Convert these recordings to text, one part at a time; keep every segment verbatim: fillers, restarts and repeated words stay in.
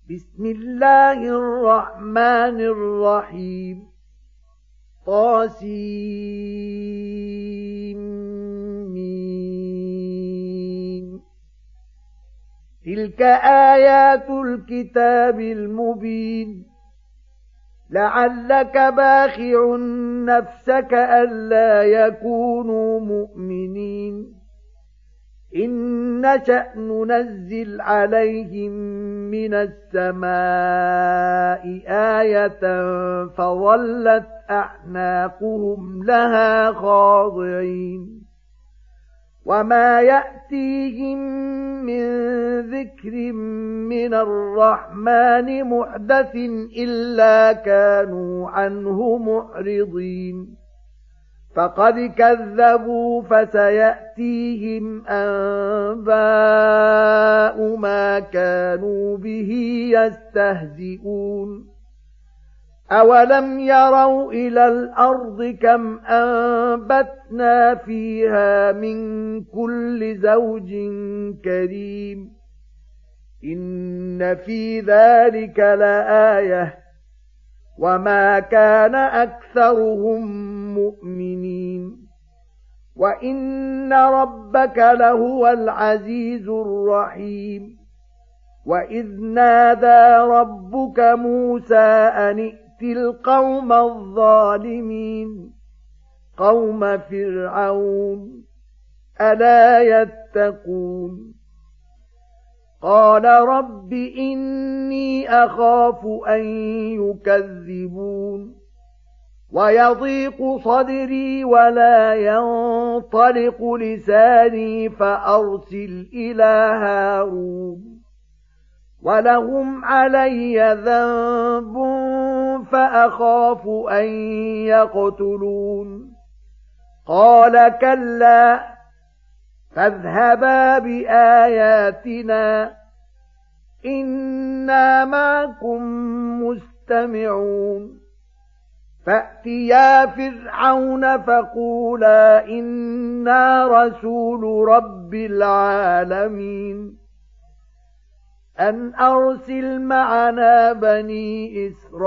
بسم الله الرحمن الرحيم طاسيم تلك آيات الكتاب المبين لعلك باخع نفسك ألا يكونوا مؤمنين إن نشأ ننزل عليهم من السماء آية فظلت أعناقهم لها خاضعين وما يأتيهم من ذكر من الرحمن محدث إلا كانوا عنه معرضين فقد كذبوا فسيأتيهم أنباء ما كانوا به يستهزئون أولم يروا إلى الأرض كم أنبتنا فيها من كل زوج كريم إن في ذلك لآية وما كان أكثرهم مؤمنين وإن ربك لهو العزيز الرحيم وإذ نادى ربك موسى أن ائت القوم الظالمين قوم فرعون ألا يتقون قال رب إني أخاف أن يكذبون ويضيق صدري ولا ينطلق لساني فأرسل إلى هارون ولهم علي ذنب فأخاف أن يقتلون قال كلا فاذهبا بآياتنا إنا معكم مستمعون فأتيا فرعون فقولا إنا رسول رب العالمين أن أرسل معنا بني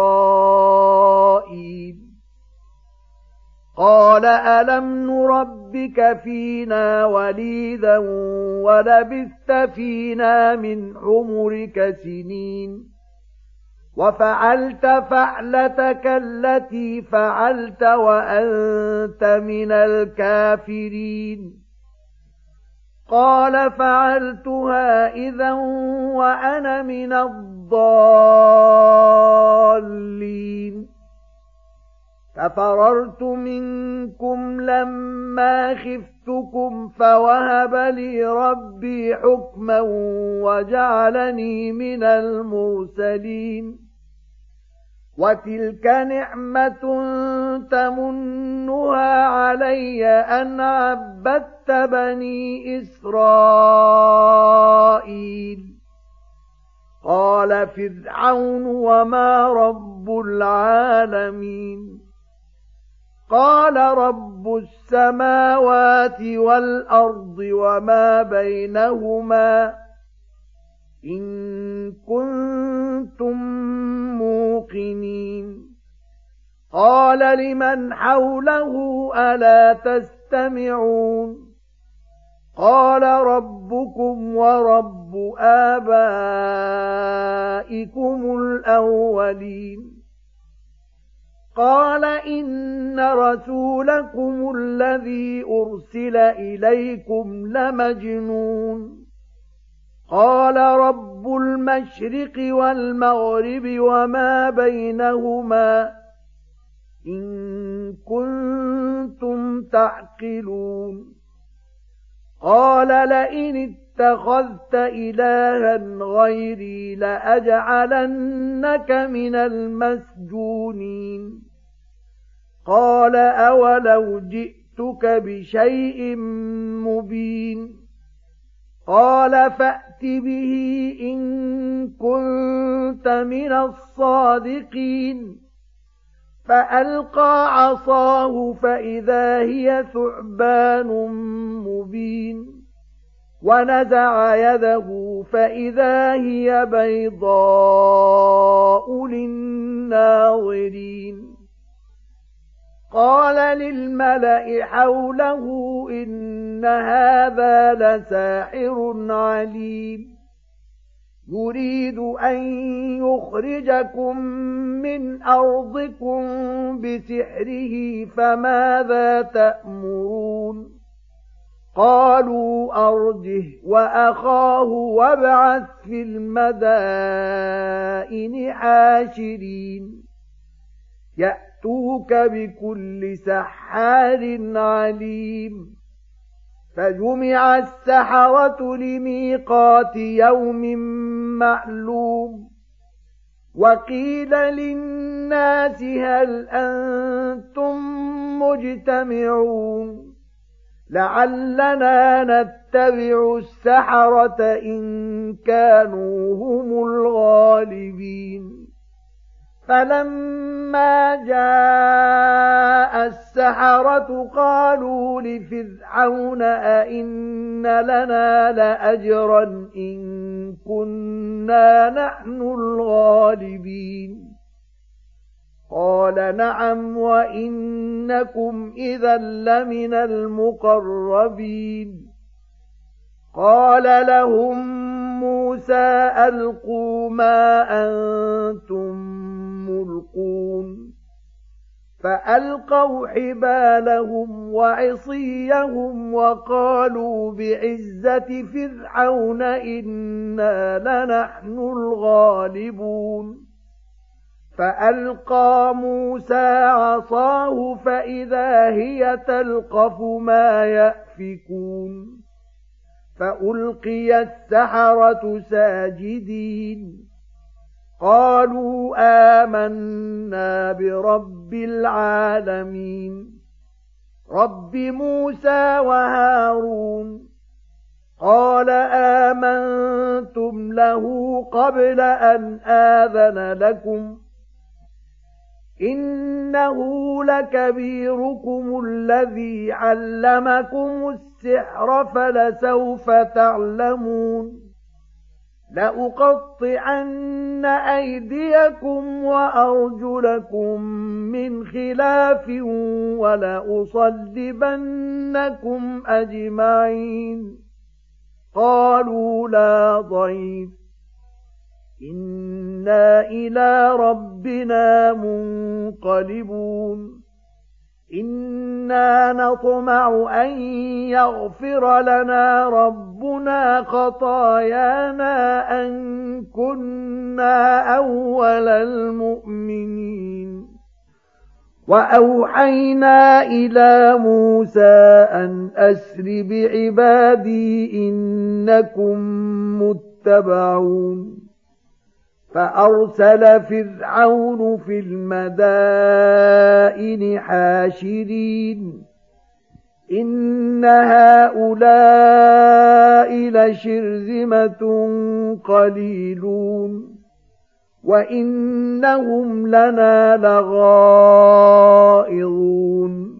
إسرائيل قال ألم نربك فينا وليدا ولبثت فينا من عمرك سنين وفعلت فعلتك التي فعلت وأنت من الكافرين قال فعلتها إذا وأنا من الضالين ففررت منكم لما خفتكم فوهب لي ربي حكما وجعلني من المرسلين وتلك نعمة تمنها علي أن عبدت بني إسرائيل قال فرعون وما رب العالمين قال رب السماوات والأرض وما بينهما إن كنتم موقنين قال لمن حوله ألا تستمعون قال ربكم ورب آبائكم الأولين قال إن رسولكم الذي أرسل إليكم لمجنون قال رب المشرق والمغرب وما بينهما إن كنتم تعقلون قال لئن اتخذت إلها غيري لأجعلنك من المسجونين قال أولو جئتك بشيء مبين قال فأت به إن كنت من الصادقين فألقى عصاه فإذا هي ثعبان مبين ونزع يده فإذا هي بيضاء للناظرين قال للملأ حوله إن هذا لساحر عليم يريد أن يخرجكم من أرضكم بسحره فماذا تأمرون قالوا أرجه وأخاه وابعث في المدائن حاشرين يأتوك بكل سحار عليم فجمع السحرة لميقات يوم معلوم وقيل للناس هل أنتم مجتمعون لعلنا نتبع السحرة إن كانوا هم الغالبين فلما جاء السحرة قالوا لفرعون أئن لنا لأجرا إن كنا نحن الغالبين قال نعم وإنكم إذا لمن المقربين قال لهم موسى ألقوا ما أنتم ملقون فألقوا حبالهم وعصيهم وقالوا بعزة فرعون إنا لنحن الغالبون فألقى موسى عصاه فإذا هي تلقف ما يأفكون فألقي السحرة ساجدين قالوا آمنا برب العالمين رب موسى وهارون قال آمنتم له قبل أن آذن لكم إنه لكبيركم الذي علمكم السحر فلسوف تعلمون لأقطعن أيديكم وأرجلكم من خلاف ولأصلبنكم أجمعين قالوا لا ضير إنا إلى ربنا منقلبون إنا نطمع أن يغفر لنا ربنا خطايانا أن كنا أول المؤمنين وأوحينا إلى موسى أن أسر بعبادي إنكم متبعون فأرسل فرعون في المدائن حاشرين إن هؤلاء لشرذمة قليلون وإنهم لنا لغائظون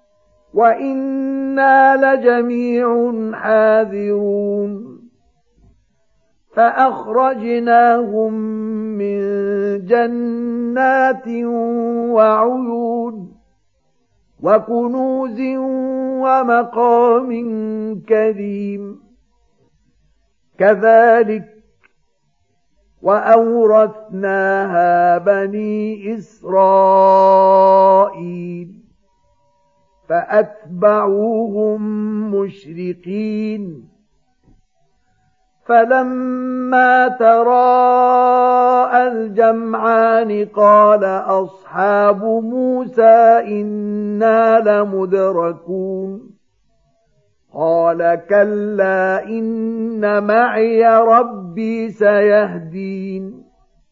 وإنا لجميع حاذرون فأخرجناهم من جنات وعيون وكنوز ومقام كريم كذلك وأورثناها بني إسرائيل فأتبعوهم مشرقين فلما تراءى الجمعان قال أصحاب موسى إنا لمدركون قال كلا إن معي ربي سيهدين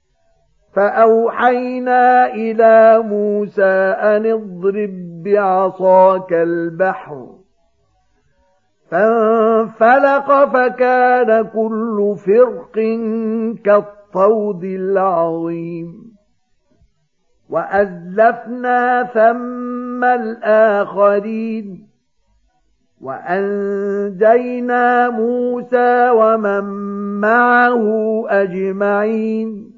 فأوحينا إلى موسى أن اضرب بعصاك البحر فانفلق فكان كل فرق كالطود العظيم وأزلفنا ثم الآخرين وأنجينا موسى ومن معه أجمعين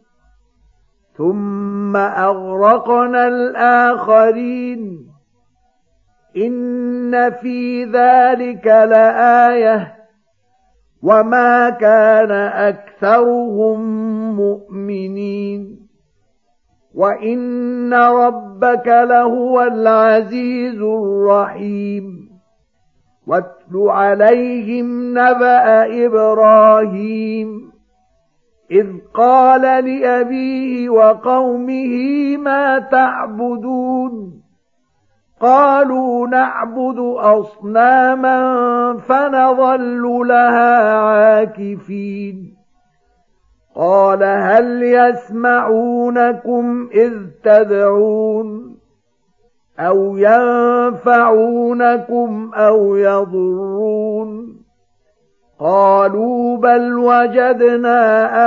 ثم أغرقنا الآخرين إن في ذلك لآية وما كان أكثرهم مؤمنين وإن ربك لهو العزيز الرحيم واتل عليهم نبأ إبراهيم إذ قال لأبيه وقومه ما تعبدون قالوا نعبد أصناما فنظل لها عاكفين قال هل يسمعونكم إذ تدعون أو ينفعونكم أو يضرون قالوا بل وجدنا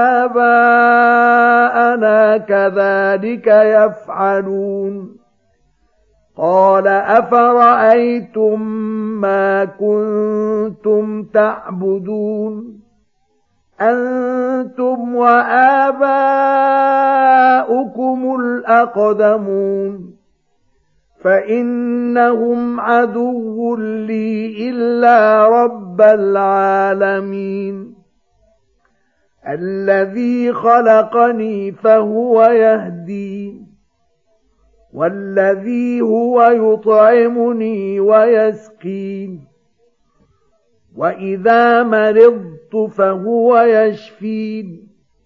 آباءنا كذلك يفعلون قال أفرأيتم ما كنتم تعبدون أنتم وآباؤكم الأقدمون فإنهم عدو لي إلا رب العالمين الذي خلقني فهو يهدين والذي هو يطعمني ويسقين وإذا مرضت فهو يشفين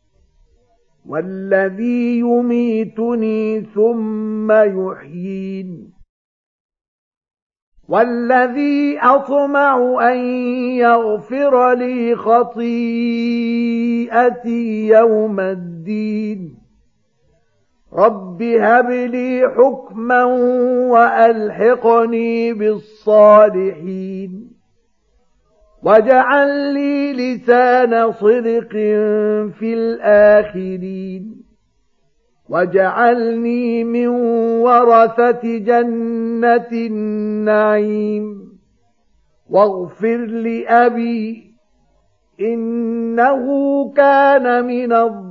والذي يميتني ثم يحيين والذي أطمع أن يغفر لي خطيئتي يوم الدين رب هب لي حكما وألحقني بالصالحين واجعل لي لسان صدق في الآخرين واجعلني من ورثة جنة النعيم واغفر لأبي إنه كان من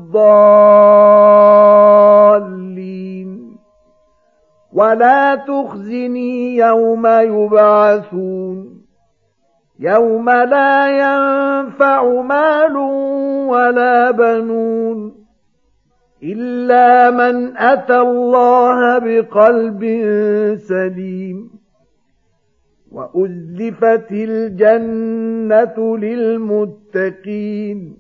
الضالين ولا تخزني يوم يبعثون يوم لا ينفع مال ولا بنون إلا من أتى الله بقلب سليم وأزلفت الجنة للمتقين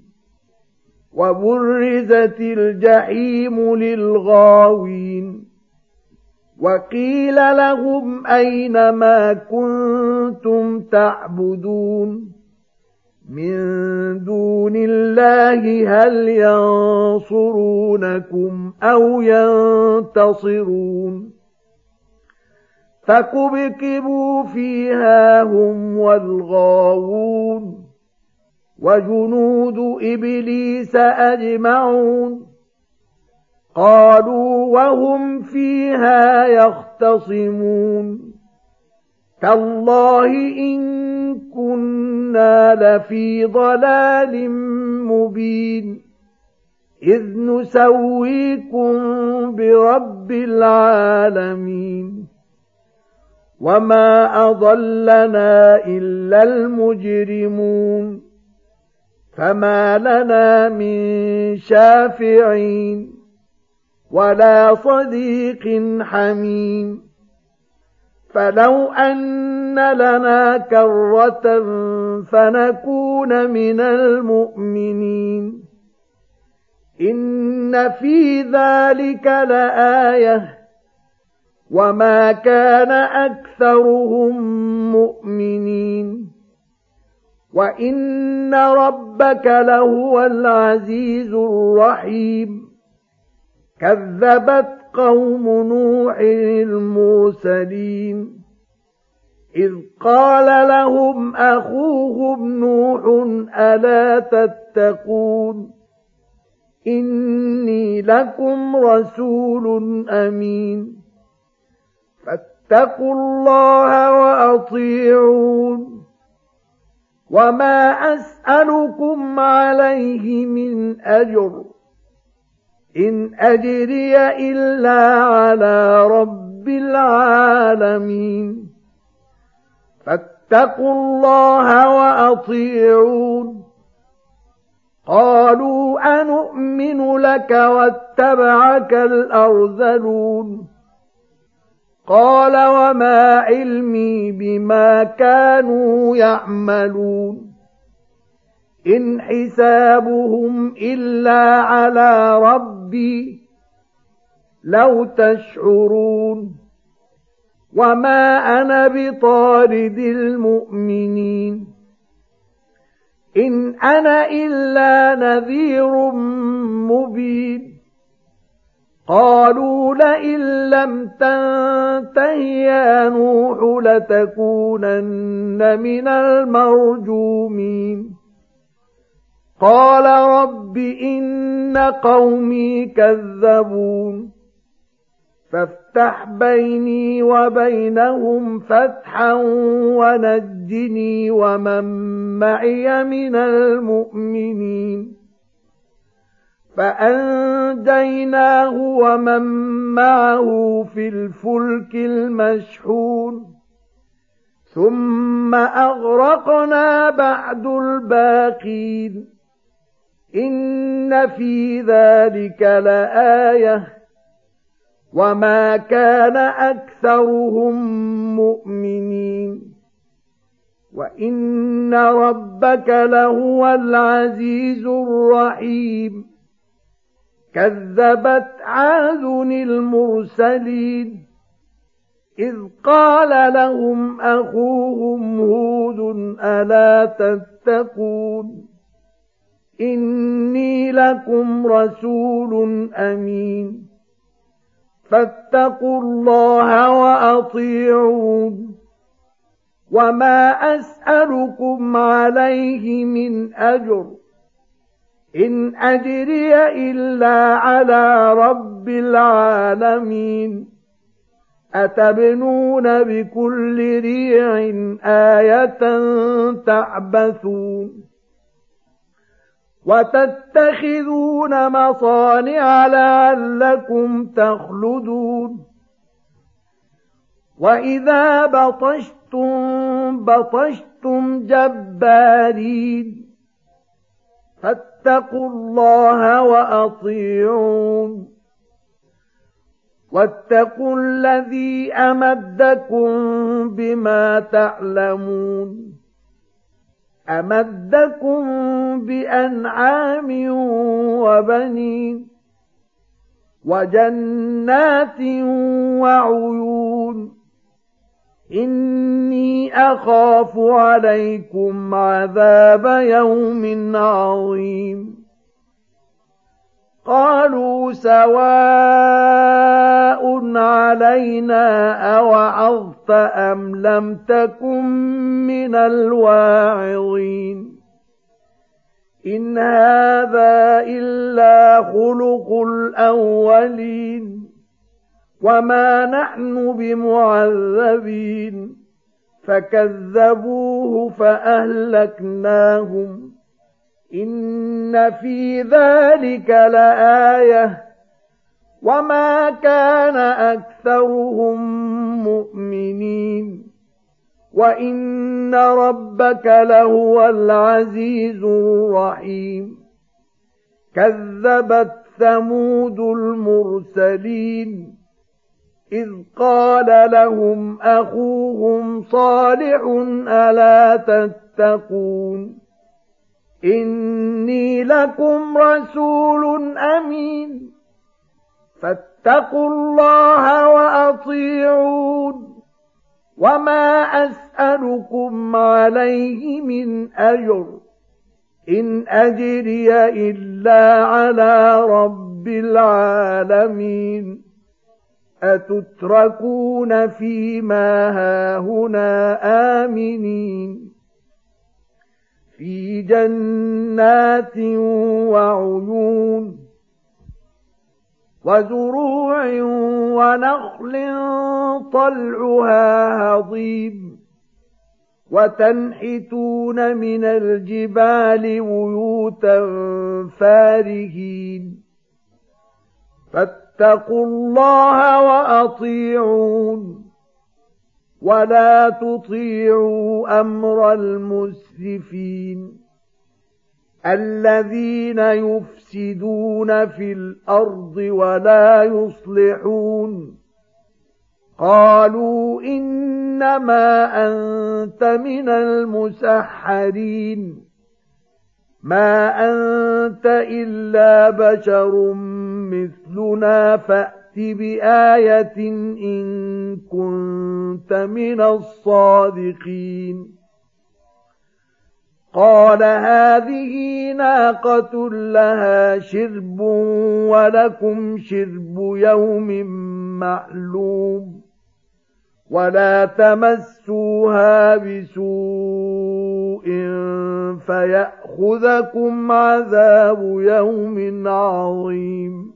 وبرزت الجحيم للغاوين وقيل لهم أين ما كنتم تعبدون من دون الله هل ينصرونكم أو ينتصرون فكبكبوا فيها هم والغاوون وجنود إبليس أجمعون قالوا وهم فيها يختصمون تالله إن كنا لفي ضلال مبين إذ نسويكم برب العالمين وما أضلنا إلا المجرمون فما لنا من شافعين ولا صديق حميم فلو أن لنا كرة فنكون من المؤمنين إن في ذلك لآية وما كان أكثرهم مؤمنين وإن ربك لهو العزيز الرحيم كذبت قوم نوح المرسلين إذ قال لهم أخوهم نوح ألا تتقون إني لكم رسول أمين فاتقوا الله وأطيعون وما أسألكم عليه من أجر إن أجري إلا على رب العالمين فاتقوا الله وأطيعون قالوا أنؤمن لك واتبعك الأرذلون قال وما علمي بما كانوا يعملون إن حسابهم إلا على ربي لو تشعرون وما أنا بطارد المؤمنين إن أنا إلا نذير مبين قالوا لئن لم تنته يا نوح لتكونن من المرجومين قال رب إن قومي كذبون فافتح بيني وبينهم فتحا ونجني ومن معي من المؤمنين فأنجيناه ومن معه في الفلك المشحون ثم أغرقنا بعد الباقين إن في ذلك لآية وما كان أكثرهم مؤمنين وإن ربك لهو العزيز الرحيم كذبت عاد المرسلين إذ قال لهم أخوهم هود ألا تتقون إني لكم رسول أمين فاتقوا الله وأطيعون وما أسألكم عليه من أجر إن أجري إلا على رب العالمين أتبنون بكل ريع آية تعبثون وتتخذون مصانع لعلكم تخلدون وإذا بطشتم بطشتم جبارين فاتقوا الله وأطيعون واتقوا الذي أمدكم بما تعلمون أمدكم بأنعام وبنين وجنات وعيون إني أخاف عليكم عذاب يوم عظيم قالوا سواء علينا أوعظت أم لم تكن من الواعظين إن هذا إلا خلق الأولين وما نحن بمعذبين فكذبوه فأهلكناهم إن في ذلك لآية وما كان أكثرهم مؤمنين وإن ربك لهو العزيز الرحيم كذبت ثمود المرسلين إذ قال لهم أخوهم صالح ألا تتقون إني لكم رسول أمين فاتقوا الله وأطيعون وما أسألكم عليه من أجر إن أجري إلا على رب العالمين أتتركون فيما هاهنا آمنين في جنات وعيون وزروع ونخل طلعها هضيم وتنحتون من الجبال بيوتا فارهين فاتقوا الله وأطيعون ولا تطيعوا أمر المسرفين الذين يفسدون في الأرض ولا يصلحون قالوا إنما أنت من المسحرين ما أنت إلا بشر مثلنا فأت بآية إن كنت من الصادقين قال هذه ناقة لها شرب ولكم شرب يوم معلوم ولا تمسوها بسوء فيأخذكم عذاب يوم عظيم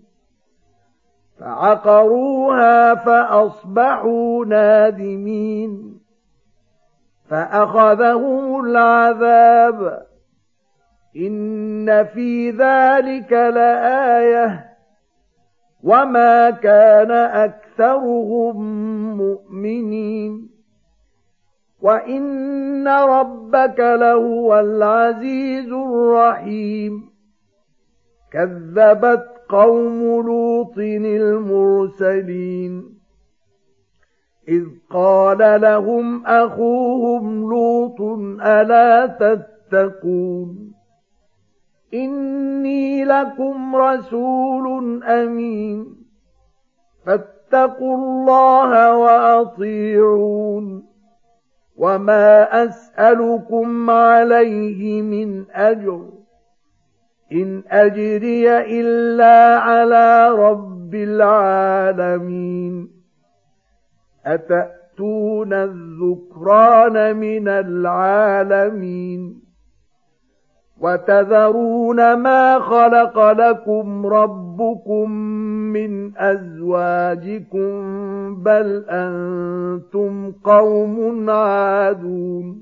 فعقروها فأصبحوا نادمين فأخذهم العذاب إن في ذلك لآية وما كان أكثرهم مؤمنين وإن ربك لهو العزيز الرحيم كذبت قوم لوط المرسلين إذ قال لهم أخوهم لوط ألا تتقون إني لكم رسول أمين فاتقوا الله وأطيعون وما أسألكم عليه من أجر إن أجري إلا على رب العالمين أتأتون الذكران من العالمين وتذرون ما خلق لكم ربكم من أزواجكم بل أنتم قوم عادون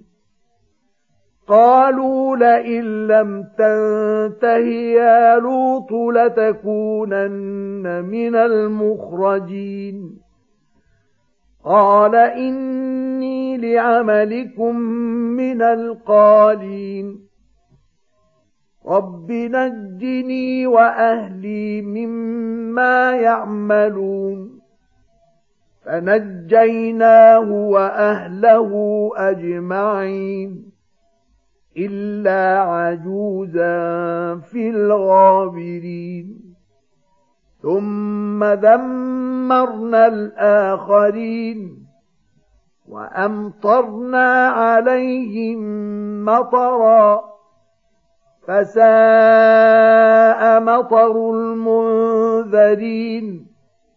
قالوا لئن لم تنته يا لوط لتكونن من المخرجين قال إني لعملكم من القالين رب نجني وأهلي مما يعملون فنجيناه وأهله أجمعين إلا عجوزا في الغابرين ثم دمرنا الآخرين وأمطرنا عليهم مطرا فساء مطر المنذرين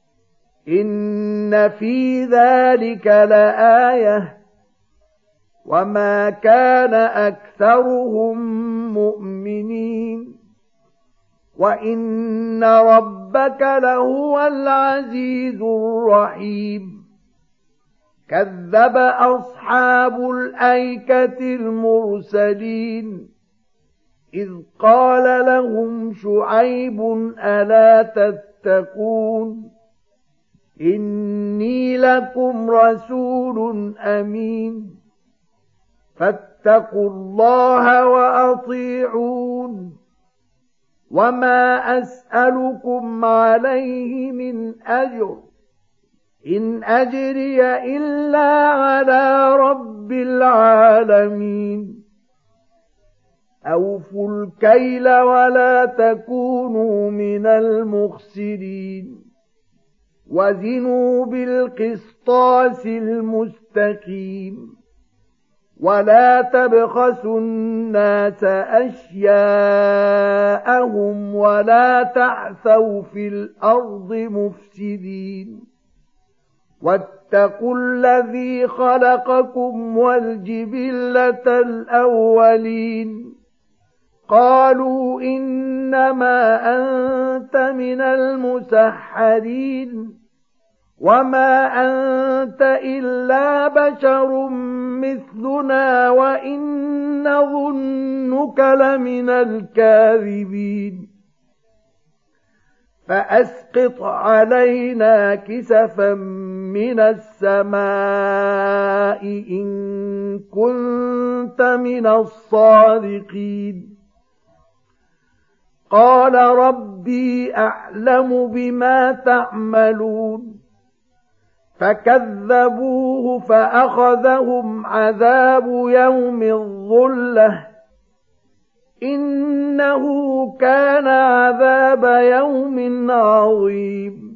إن في ذلك لآية وما كان أكثرهم مؤمنين وإن ربك لهو العزيز الرحيم كذب أصحاب الأيكة المرسلين إذ قال لهم شعيب ألا تتقون إني لكم رسول أمين فاتقوا الله وأطيعون وما أسألكم عليه من أجر إن أجري إلا على رب العالمين أوفوا الكيل ولا تكونوا من المخسرين وزنوا بالقسطاس المستقيم ولا تبخسوا الناس أشياءهم ولا تعثوا في الأرض مفسدين واتقوا الذي خلقكم والجبلة الأولين قالوا إنما أنت من المسحرين وما أنت إلا بشر مثلنا وإن نظنك لمن الكاذبين فأسقط علينا كسفا من السماء إن كنت من الصادقين قال ربي أعلم بما تعملون فكذبوه فأخذهم عذاب يوم الظلة إنه كان عذاب يوم عظيم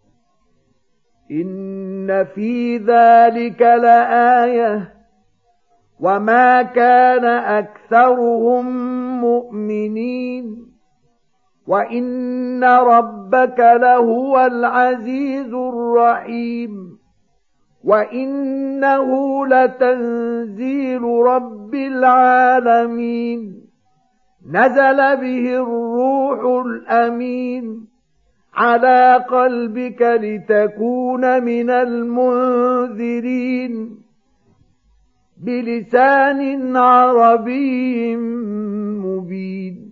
إن في ذلك لآية وما كان أكثرهم مؤمنين وَإِنَّ رَبَّكَ لَهُوَ الْعَزِيزُ الرَّحِيمُ وَإِنَّهُ لَتَنزِيلُ رَبِّ الْعَالَمِينَ نَزَلَ بِهِ الرُّوحُ الْأَمِينُ عَلَى قَلْبِكَ لِتَكُونَ مِنَ الْمُنذِرِينَ بِلِسَانٍ عَرَبِيٍّ مُبِينٍ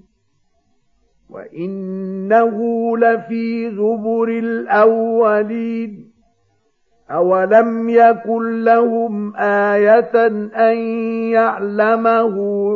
وَإِنَّهُ لَفِي زُبُرِ الْأَوَّلِينَ أَوَلَمْ يَكُنْ لَهُمْ آيَةً أَنْ يَعْلَمَهُ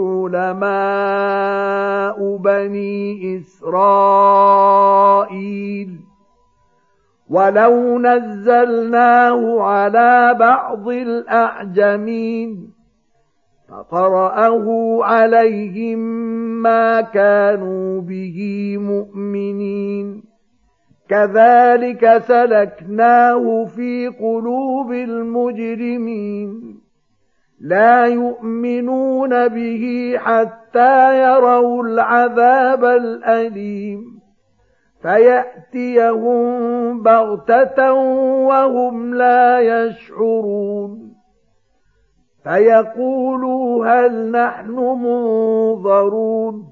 عُلَمَاءُ بَنِي إِسْرَائِيلَ وَلَوْ نَزَّلْنَاهُ عَلَى بَعْضِ الْأَعْجَمِينَ فَقَرَأَهُ عَلَيْهِمْ مَا كَانُوا بِهِ مُؤْمِنِينَ كَذَلِكَ سَلَكْنَاهُ فِي قُلُوبِ الْمُجْرِمِينَ لَا يُؤْمِنُونَ بِهِ حَتَّى يَرَوْا الْعَذَابَ الْأَلِيمَ فَيَأْتِيَهُم بَغْتَةً وَهُمْ لَا يَشْعُرُونَ فَيَقُولُوا هَلْ نَحْنُ مُنظَرُونَ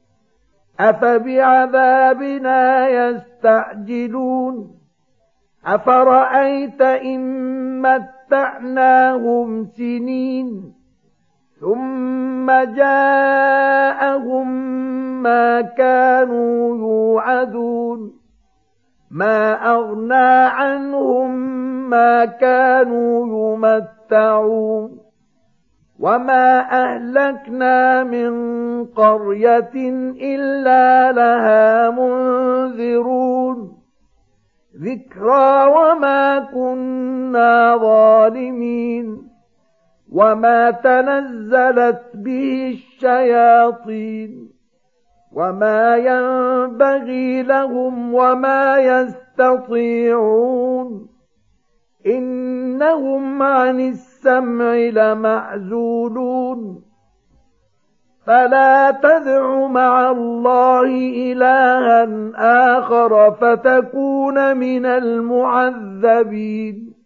أَفَبِعَذَابِنَا يَسْتَعْجِلُونَ أَفَرَأَيْتَ إِن مَّتَّعْنَاهُمْ سِنِينَ ثُمَّ جَاءَهُم مَّا كَانُوا يُوعَدُونَ مَا أَغْنَىٰ عَنْهُم مَّا كَانُوا يُمَتَّعُونَ وَمَا أَهْلَكْنَا مِنْ قَرْيَةٍ إِلَّا لَهَا مُنذِرُونَ ذِكْرَىٰ وَمَا كُنَّا ظَالِمِينَ وَمَا تَنَزَّلَتْ بِهِ الشَّيَاطِينُ وَمَا يَنبَغِي لَهُمْ وَمَا يَسْتَطِيعُونَ إِنَّهُمْ عَنِ السَّمْعِ لَمَعْزُولُونَ فَلَا تَدْعُ مَعَ اللَّهِ إِلَٰهًا آخَرَ فَتَكُونَ مِنَ الْمُعَذَّبِينَ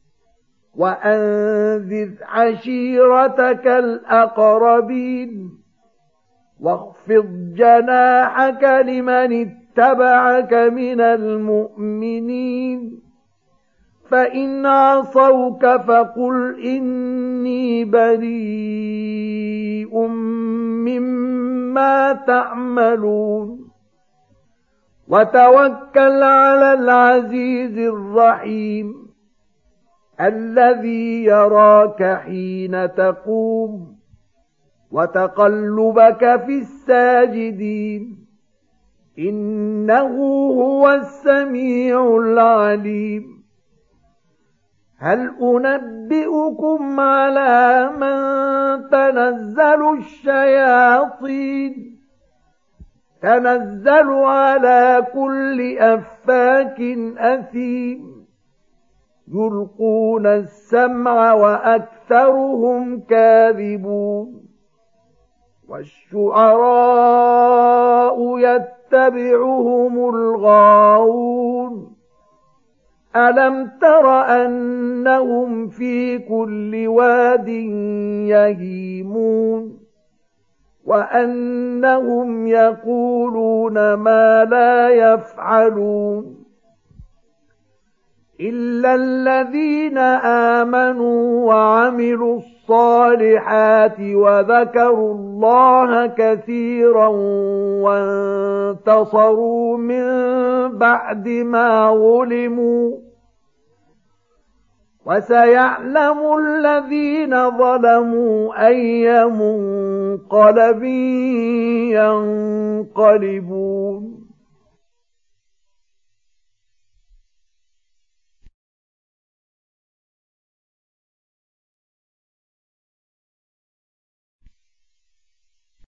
وَأَنذِرْ عَشِيرَتَكَ الْأَقْرَبِينَ وَاخْفِضْ جَنَاحَكَ لِمَنِ اتَّبَعَكَ مِنَ الْمُؤْمِنِينَ فَإِنْ عَصَوْكَ فَقُلْ إِنِّي بَرِيءٌ مِّمَّا تَعْمَلُونَ وَتَوَكَّلْ عَلَى الْعَزِيزِ الرَّحِيمِ الَّذِي يَرَاكَ حِينَ تَقُومُ وَتَقَلُّبَكَ فِي السَّاجِدِينَ إِنَّهُ هُوَ السَّمِيعُ الْعَلِيمُ هَلْ أُنَبِّئُكُمْ عَلَىٰ مَن تَنَزَّلُ الشَّيَاطِينُ تَنَزَّلُ عَلَىٰ كُلِّ أَفَّاكٍ أَثِيمٍ يُلْقُونَ السَّمْعَ وَأَكْثَرُهُمْ كَاذِبُونَ وَالشُّعَرَاءُ يَتَّبِعُهُمُ الْغَاوُونَ أَلَمْ تَرَ أَنَّهُمْ فِي كُلِّ وَادٍ يَهِيمُونَ وَأَنَّهُمْ يَقُولُونَ مَا لَا يَفْعَلُونَ إلا الذين آمنوا وعملوا الصالحات وذكروا الله كثيرا وانتصروا من بعد ما ظلموا وسيعلم الذين ظلموا أي منقلب ينقلبون